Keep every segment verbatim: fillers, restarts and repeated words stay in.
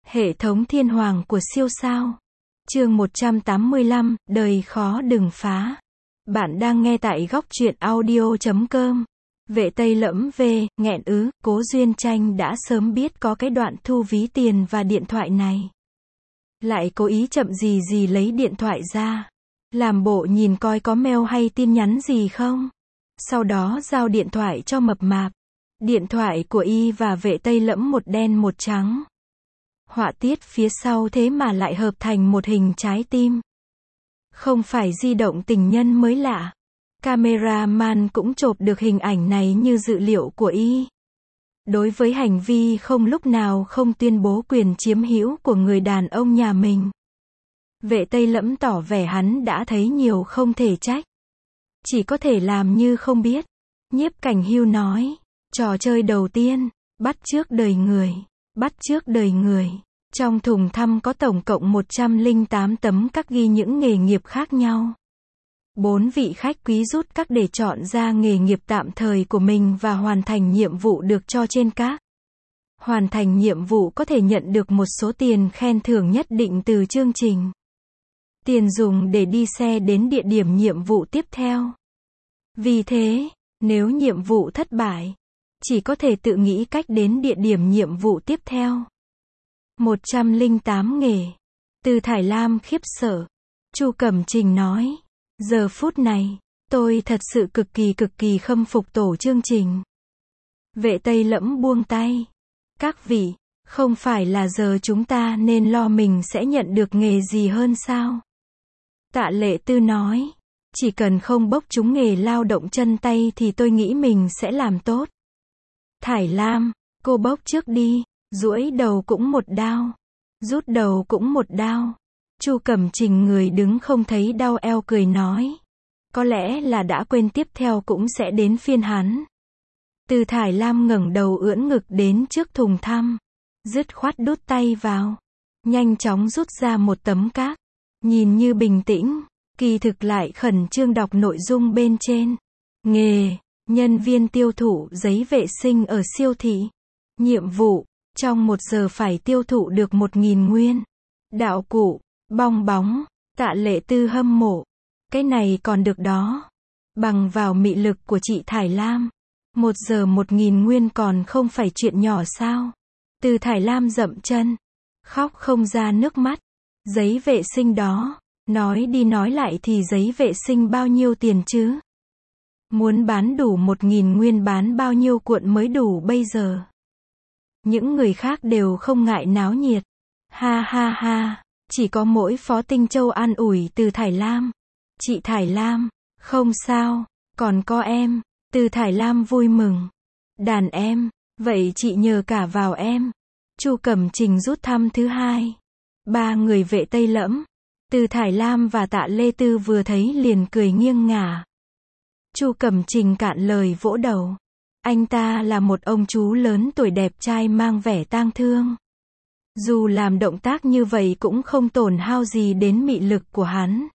Hệ thống thiên hoàng của siêu sao. Chương một trăm tám mươi lăm, đời khó đừng phá. Bạn đang nghe tại góc truyện audio chấm com. Vệ Tây Lẫm V, nghẹn ứ, Cố Duyên Tranh đã sớm biết có cái đoạn thu ví tiền và điện thoại này. Lại cố ý chậm gì gì lấy điện thoại ra. Làm bộ nhìn coi có mail hay tin nhắn gì không. Sau đó giao điện thoại cho mập mạp. Điện thoại của y và Vệ Tây Lẫm một đen một trắng. Họa tiết phía sau thế mà lại hợp thành một hình trái tim. Không phải di động tình nhân mới lạ. Cameraman cũng chộp được hình ảnh này như dữ liệu của y. Đối với hành vi không lúc nào không tuyên bố quyền chiếm hữu của người đàn ông nhà mình, Vệ Tây Lẫm tỏ vẻ hắn đã thấy nhiều không thể trách. Chỉ có thể làm như không biết. Nhiếp Cảnh Hưu nói, trò chơi đầu tiên, bắt chước đời người. Bắt chước đời người. Trong thùng thăm có tổng cộng một trăm lẻ tám tấm các ghi những nghề nghiệp khác nhau. Bốn vị khách quý rút các để chọn ra nghề nghiệp tạm thời của mình và hoàn thành nhiệm vụ được cho trên các. Hoàn thành nhiệm vụ có thể nhận được một số tiền khen thưởng nhất định từ chương trình. Tiền dùng để đi xe đến địa điểm nhiệm vụ tiếp theo. Vì thế, nếu nhiệm vụ thất bại, chỉ có thể tự nghĩ cách đến địa điểm nhiệm vụ tiếp theo. một trăm lẻ tám nghề. Từ Thải Lam khiếp sợ. Chu Cẩm Trình nói, giờ phút này, tôi thật sự cực kỳ cực kỳ khâm phục tổ chương trình. Vệ Tây Lẫm buông tay. Các vị, không phải là giờ chúng ta nên lo mình sẽ nhận được nghề gì hơn sao? Tạ Lệ Tư nói, chỉ cần không bốc trúng nghề lao động chân tay thì tôi nghĩ mình sẽ làm tốt. Thải Lam, cô bốc trước đi. Duỗi đầu cũng một đao. Rút đầu cũng một đao. Chu Cẩm Trình người đứng không thấy đau eo cười nói, có lẽ là đã quên tiếp theo cũng sẽ đến phiên hắn. Từ Thải Lam ngẩng đầu ưỡn ngực đến trước thùng thăm. Dứt khoát đút tay vào. Nhanh chóng rút ra một tấm cát. Nhìn như bình tĩnh, kỳ thực lại khẩn trương đọc nội dung bên trên. Nghề, nhân viên tiêu thụ giấy vệ sinh ở siêu thị. Nhiệm vụ, trong một giờ phải tiêu thụ được một nghìn nguyên. Đạo cụ, bong bóng. Tạ Lệ Tư hâm mộ. Cái này còn được đó. Bằng vào mị lực của chị Thải Lam. Một giờ một nghìn nguyên còn không phải chuyện nhỏ sao. Từ Thải Lam dậm chân. Khóc không ra nước mắt. Giấy vệ sinh đó. Nói đi nói lại thì giấy vệ sinh bao nhiêu tiền chứ? Muốn bán đủ một nghìn nguyên bán bao nhiêu cuộn mới đủ bây giờ? Những người khác đều không ngại náo nhiệt. Ha ha ha, chỉ có mỗi Phó Tinh Châu an ủi Từ Thải Lam. Chị Thải Lam, không sao, còn có em. Từ Thải Lam vui mừng. Đàn em, vậy chị nhờ cả vào em. Chu Cẩm Trình rút thăm thứ hai. Ba người Vệ Tây Lẫm, Từ Thải Lam và Tạ Lê Tư vừa thấy liền cười nghiêng ngả. Chu Cẩm Trình cạn lời vỗ đầu. Anh ta là một ông chú lớn tuổi đẹp trai mang vẻ tang thương. Dù làm động tác như vậy cũng không tổn hao gì đến mị lực của hắn.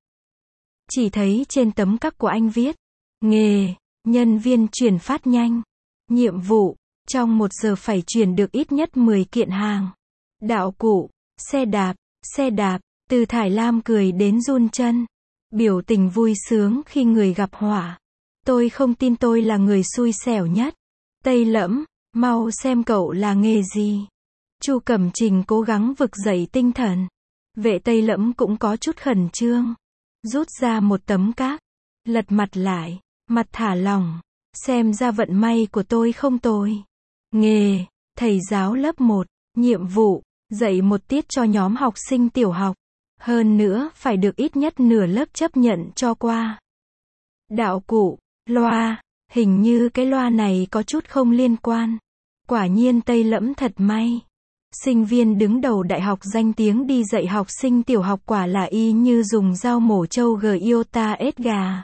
Chỉ thấy trên tấm cắc của anh viết, nghề, nhân viên chuyển phát nhanh. Nhiệm vụ, trong một giờ phải chuyển được ít nhất mười kiện hàng. Đạo cụ, xe đạp, xe đạp. Từ Thải Lam cười đến run chân. Biểu tình vui sướng khi người gặp họa. Tôi không tin tôi là người xui xẻo nhất. Tây Lẫm, mau xem cậu là nghề gì. Chu Cẩm Trình cố gắng vực dậy tinh thần. Vệ Tây Lẫm cũng có chút khẩn trương. Rút ra một tấm cát. Lật mặt lại. Mặt thả lỏng. Xem ra vận may của tôi không tồi. Nghề, thầy giáo lớp một. Nhiệm vụ, dạy một tiết cho nhóm học sinh tiểu học. Hơn nữa, phải được ít nhất nửa lớp chấp nhận cho qua. Đạo cụ, loa. Hình như cái loa này có chút không liên quan. Quả nhiên Tây Lẫm thật may. Sinh viên đứng đầu đại học danh tiếng đi dạy học sinh tiểu học quả là y như dùng dao mổ trâu Giota Edgar.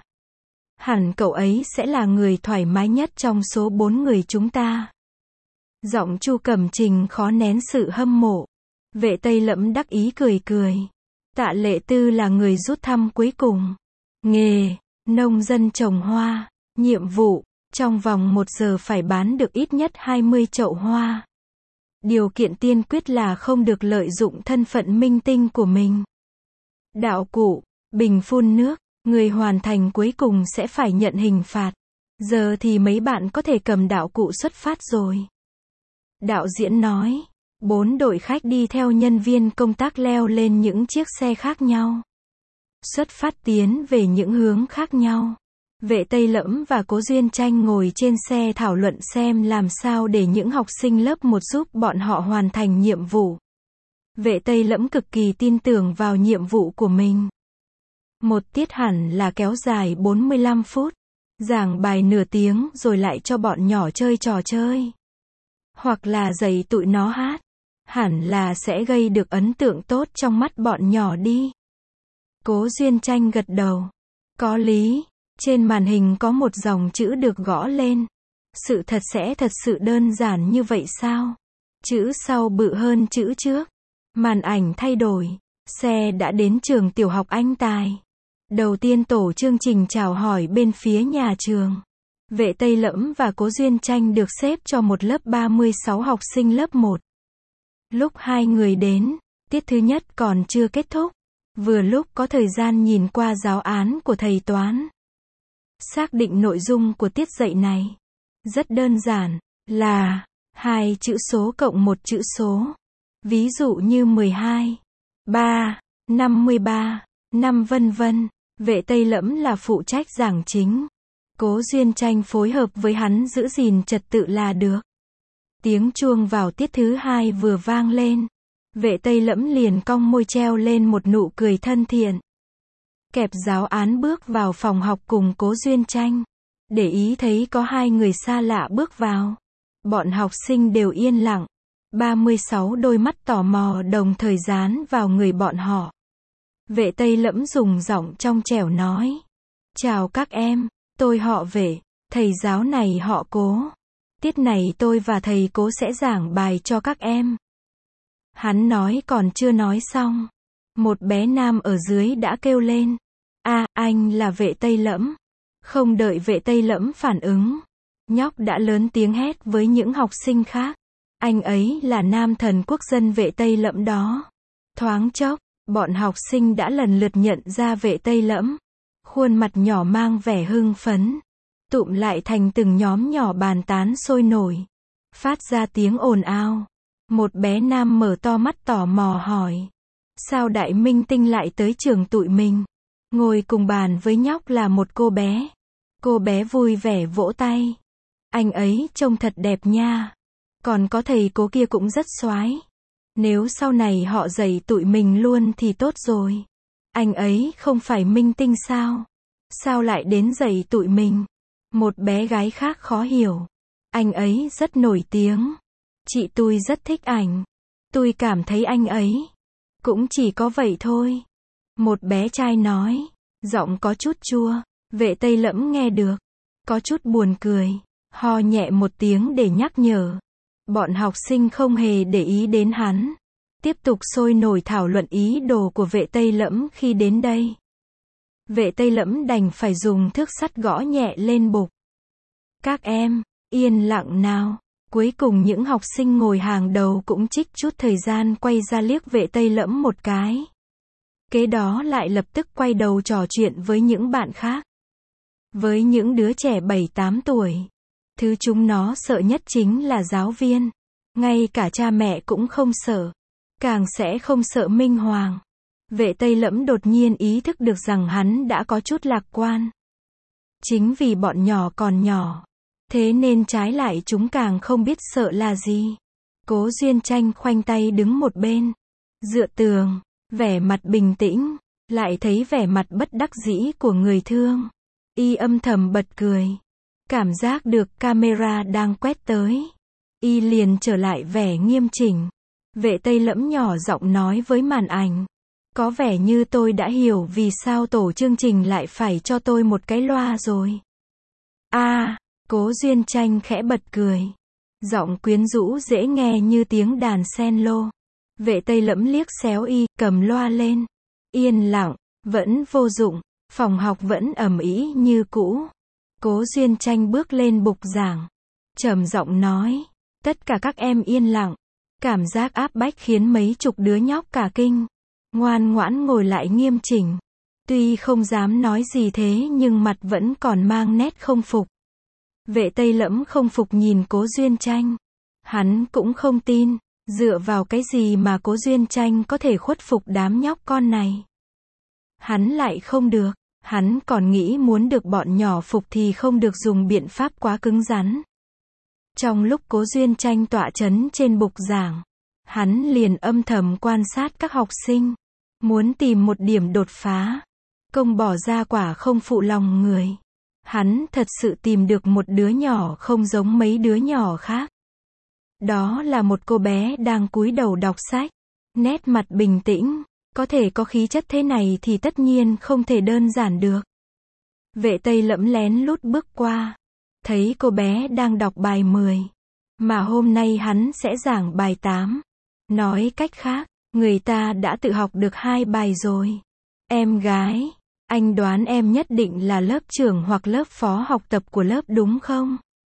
Hẳn cậu ấy sẽ là người thoải mái nhất trong số bốn người chúng ta. Giọng Chu Cẩm Trình khó nén sự hâm mộ. Vệ Tây Lẫm đắc ý cười cười. Tạ Lệ Tư là người rút thăm cuối cùng. Nghề, nông dân trồng hoa. Nhiệm vụ, trong vòng một giờ phải bán được ít nhất hai mươi chậu hoa. Điều kiện tiên quyết là không được lợi dụng thân phận minh tinh của mình. Đạo cụ, bình phun nước, người hoàn thành cuối cùng sẽ phải nhận hình phạt. Giờ thì mấy bạn có thể cầm đạo cụ xuất phát rồi. Đạo diễn nói. Bốn đội khách đi theo nhân viên công tác leo lên những chiếc xe khác nhau. Xuất phát tiến về những hướng khác nhau. Vệ Tây Lẫm và Cố Duyên Tranh ngồi trên xe thảo luận xem làm sao để những học sinh lớp một giúp bọn họ hoàn thành nhiệm vụ. Vệ Tây Lẫm cực kỳ tin tưởng vào nhiệm vụ của mình. Một tiết hẳn là kéo dài bốn mươi lăm phút. Giảng bài nửa tiếng rồi lại cho bọn nhỏ chơi trò chơi. Hoặc là dạy tụi nó hát. Hẳn là sẽ gây được ấn tượng tốt trong mắt bọn nhỏ đi. Cố Duyên Tranh gật đầu. Có lý. Trên màn hình có một dòng chữ được gõ lên. Sự thật sẽ thật sự đơn giản như vậy sao? Chữ sau bự hơn chữ trước. Màn ảnh thay đổi. Xe đã đến trường tiểu học Anh Tài. Đầu tiên tổ chương trình chào hỏi bên phía nhà trường. Vệ Tây Lẫm và Cố Duyên Tranh được xếp cho một lớp ba mươi sáu học sinh lớp một. Lúc hai người đến, tiết thứ nhất còn chưa kết thúc. Vừa lúc có thời gian nhìn qua giáo án của thầy toán. Xác định nội dung của tiết dạy này. Rất đơn giản, là hai chữ số cộng một chữ số. Ví dụ như mười hai, ba, năm mươi ba, năm vân vân. Vệ Tây Lẫm là phụ trách giảng chính. Cố Duyên Tranh phối hợp với hắn giữ gìn trật tự là được. Tiếng chuông vào tiết thứ hai vừa vang lên. Vệ Tây Lẫm liền cong môi treo lên một nụ cười thân thiện. Kẹp giáo án bước vào phòng học cùng Cố Duyên Tranh. Để ý thấy có hai người xa lạ bước vào. Bọn học sinh đều yên lặng. ba mươi sáu đôi mắt tò mò đồng thời dán vào người bọn họ. Vệ Tây Lẫm dùng giọng trong trẻo nói. Chào các em, tôi họ Vệ, thầy giáo này họ Cố. Tiết này tôi và thầy Cố sẽ giảng bài cho các em. Hắn nói còn chưa nói xong. Một bé nam ở dưới đã kêu lên. À, anh là Vệ Tây Lẫm. Không đợi Vệ Tây Lẫm phản ứng. Nhóc đã lớn tiếng hét với những học sinh khác. Anh ấy là nam thần quốc dân Vệ Tây Lẫm đó. Thoáng chốc, bọn học sinh đã lần lượt nhận ra Vệ Tây Lẫm. Khuôn mặt nhỏ mang vẻ hưng phấn. Tụm lại thành từng nhóm nhỏ bàn tán sôi nổi. Phát ra tiếng ồn ào. Một bé nam mở to mắt tò mò hỏi. Sao đại minh tinh lại tới trường tụi mình? Ngồi cùng bàn với nhóc là một cô bé. Cô bé vui vẻ vỗ tay. Anh ấy trông thật đẹp nha. Còn có thầy Cố kia cũng rất xoái. Nếu sau này họ dạy tụi mình luôn thì tốt rồi. Anh ấy không phải minh tinh sao? Sao lại đến dạy tụi mình? Một bé gái khác khó hiểu. Anh ấy rất nổi tiếng. Chị tôi rất thích ảnh. Tôi cảm thấy anh ấy cũng chỉ có vậy thôi. Một bé trai nói. Giọng có chút chua. Vệ Tây Lẫm nghe được. Có chút buồn cười. Ho nhẹ một tiếng để nhắc nhở. Bọn học sinh không hề để ý đến hắn. Tiếp tục sôi nổi thảo luận ý đồ của Vệ Tây Lẫm khi đến đây. Vệ Tây Lẫm đành phải dùng thước sắt gõ nhẹ lên bục. Các em, yên lặng nào. Cuối cùng những học sinh ngồi hàng đầu cũng trích chút thời gian quay ra liếc Vệ Tây Lẫm một cái. Kế đó lại lập tức quay đầu trò chuyện với những bạn khác. Với những đứa trẻ bảy tám tuổi, thứ chúng nó sợ nhất chính là giáo viên. Ngay cả cha mẹ cũng không sợ. Càng sẽ không sợ Minh Hoàng. Vệ Tây Lẫm đột nhiên ý thức được rằng hắn đã có chút lạc quan. Chính vì bọn nhỏ còn nhỏ. Thế nên trái lại chúng càng không biết sợ là gì. Cố Duyên Tranh khoanh tay đứng một bên. Dựa tường. Vẻ mặt bình tĩnh. Lại thấy vẻ mặt bất đắc dĩ của người thương. Y âm thầm bật cười. Cảm giác được camera đang quét tới. Y liền trở lại vẻ nghiêm chỉnh. Vệ Tây Lẫm nhỏ giọng nói với màn ảnh. Có vẻ như tôi đã hiểu vì sao tổ chương trình lại phải cho tôi một cái loa rồi. A, à, Cố Duyên Tranh khẽ bật cười. Giọng quyến rũ dễ nghe như tiếng đàn cello. Vệ Tây Lẫm liếc xéo y, cầm loa lên. Yên lặng, vẫn vô dụng, phòng học vẫn ầm ĩ như cũ. Cố Duyên Tranh bước lên bục giảng. Trầm giọng nói, tất cả các em yên lặng. Cảm giác áp bách khiến mấy chục đứa nhóc cả kinh. Ngoan ngoãn ngồi lại nghiêm chỉnh. Tuy không dám nói gì thế nhưng mặt vẫn còn mang nét không phục. Vệ Tây Lẫm không phục nhìn Cố Duyên Tranh. Hắn cũng không tin, dựa vào cái gì mà Cố Duyên Tranh có thể khuất phục đám nhóc con này. Hắn lại không được, hắn còn nghĩ muốn được bọn nhỏ phục thì không được dùng biện pháp quá cứng rắn. Trong lúc Cố Duyên Tranh tọa chấn trên bục giảng, hắn liền âm thầm quan sát các học sinh, muốn tìm một điểm đột phá. Công bỏ ra quả không phụ lòng người. Hắn thật sự tìm được một đứa nhỏ không giống mấy đứa nhỏ khác. Đó là một cô bé đang cúi đầu đọc sách, nét mặt bình tĩnh, có thể có khí chất thế này thì tất nhiên không thể đơn giản được. Vệ Tây Lẫm lén lút bước qua, thấy cô bé đang đọc bài mười, mà hôm nay hắn sẽ giảng bài tám. Nói cách khác, người ta đã tự học được hai bài rồi. Em gái, anh đoán em nhất định là lớp trưởng hoặc lớp phó học tập của lớp đúng không?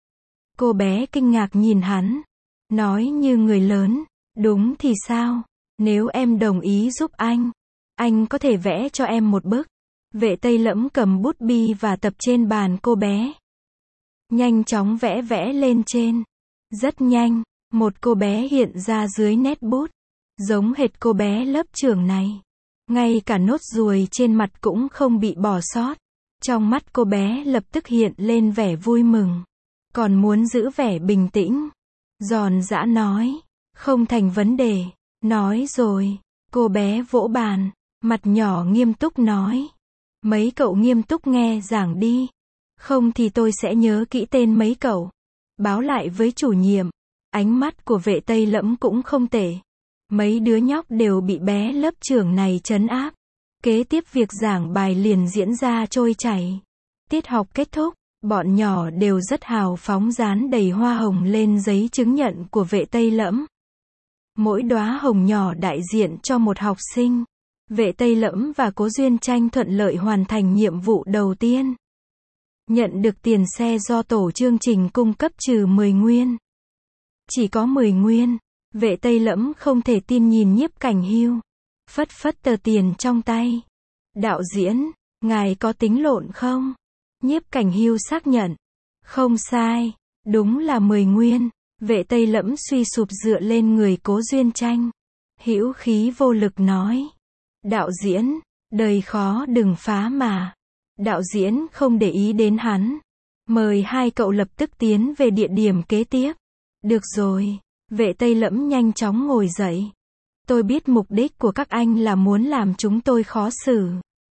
Cô bé kinh ngạc nhìn hắn, nói như người lớn, đúng thì sao? Nếu em đồng ý giúp anh, anh có thể vẽ cho em một bức. Vệ Tây Lẫm cầm bút bi và tập trên bàn cô bé. Nhanh chóng vẽ vẽ lên trên. Rất nhanh, một cô bé hiện ra dưới nét bút, giống hệt cô bé lớp trưởng này. Ngay cả nốt ruồi trên mặt cũng không bị bỏ sót. Trong mắt cô bé lập tức hiện lên vẻ vui mừng. Còn muốn giữ vẻ bình tĩnh. Giòn giã nói. Không thành vấn đề. Nói rồi. Cô bé vỗ bàn. Mặt nhỏ nghiêm túc nói. Mấy cậu nghiêm túc nghe giảng đi. Không thì tôi sẽ nhớ kỹ tên mấy cậu. Báo lại với chủ nhiệm. Ánh mắt của Vệ Tây Lẫm cũng không tệ. Mấy đứa nhóc đều bị bé lớp trưởng này trấn áp. Kế tiếp việc giảng bài liền diễn ra trôi chảy. Tiết học kết thúc, bọn nhỏ đều rất hào phóng dán đầy hoa hồng lên giấy chứng nhận của Vệ Tây Lẫm. Mỗi đóa hồng nhỏ đại diện cho một học sinh. Vệ Tây Lẫm và Cố Duyên Tranh thuận lợi hoàn thành nhiệm vụ đầu tiên. Nhận được tiền xe do tổ chương trình cung cấp trừ mười nguyên. Chỉ có mười nguyên. Vệ Tây Lẫm không thể tin nhìn Nhiếp Cảnh Hưu. Phất phất tờ tiền trong tay. Đạo diễn, ngài có tính lộn không? Nhiếp Cảnh Hưu xác nhận. Không sai, đúng là mười nguyên. Vệ Tây Lẫm suy sụp dựa lên người Cố Duyên Tranh. Hữu khí vô lực nói. Đạo diễn, đời khó đừng phá mà. Đạo diễn không để ý đến hắn. Mời hai cậu lập tức tiến về địa điểm kế tiếp. Được rồi. Vệ Tây Lẫm nhanh chóng ngồi dậy. Tôi biết mục đích của các anh là muốn làm chúng tôi khó xử.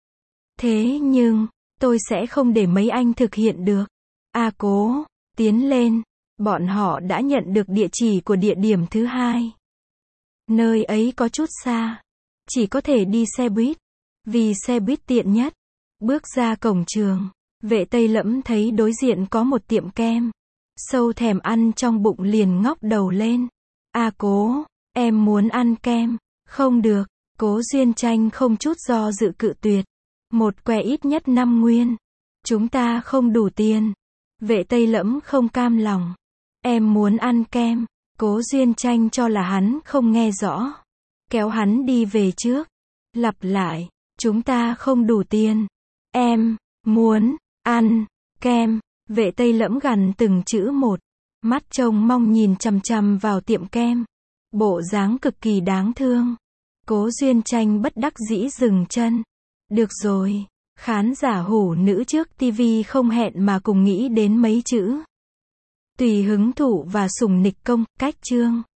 Thế nhưng, tôi sẽ không để mấy anh thực hiện được. A Cố, tiến lên. Bọn họ đã nhận được địa chỉ của địa điểm thứ hai. Nơi ấy có chút xa. Chỉ có thể đi xe buýt. Vì xe buýt tiện nhất. Bước ra cổng trường. Vệ Tây Lẫm thấy đối diện có một tiệm kem. Sâu thèm ăn trong bụng liền ngóc đầu lên. A Cố, em muốn ăn kem. Không được. Cố Duyên Tranh không chút do dự cự tuyệt. Một que ít nhất năm nguyên. Chúng ta không đủ tiền. Vệ Tây Lẫm không cam lòng. Em muốn ăn kem. Cố Duyên Tranh cho là hắn không nghe rõ. Kéo hắn đi về trước. Lặp lại. Chúng ta không đủ tiền. Em muốn ăn kem. Vệ Tây Lẫm gằn từng chữ một. Mắt trông mong nhìn chằm chằm vào tiệm kem. Bộ dáng cực kỳ đáng thương. Cố Duyên Tranh bất đắc dĩ dừng chân. Được rồi. Khán giả hủ nữ trước tivi không hẹn mà cùng nghĩ đến mấy chữ. Tùy hứng thụ và sủng nịch công, cách chương.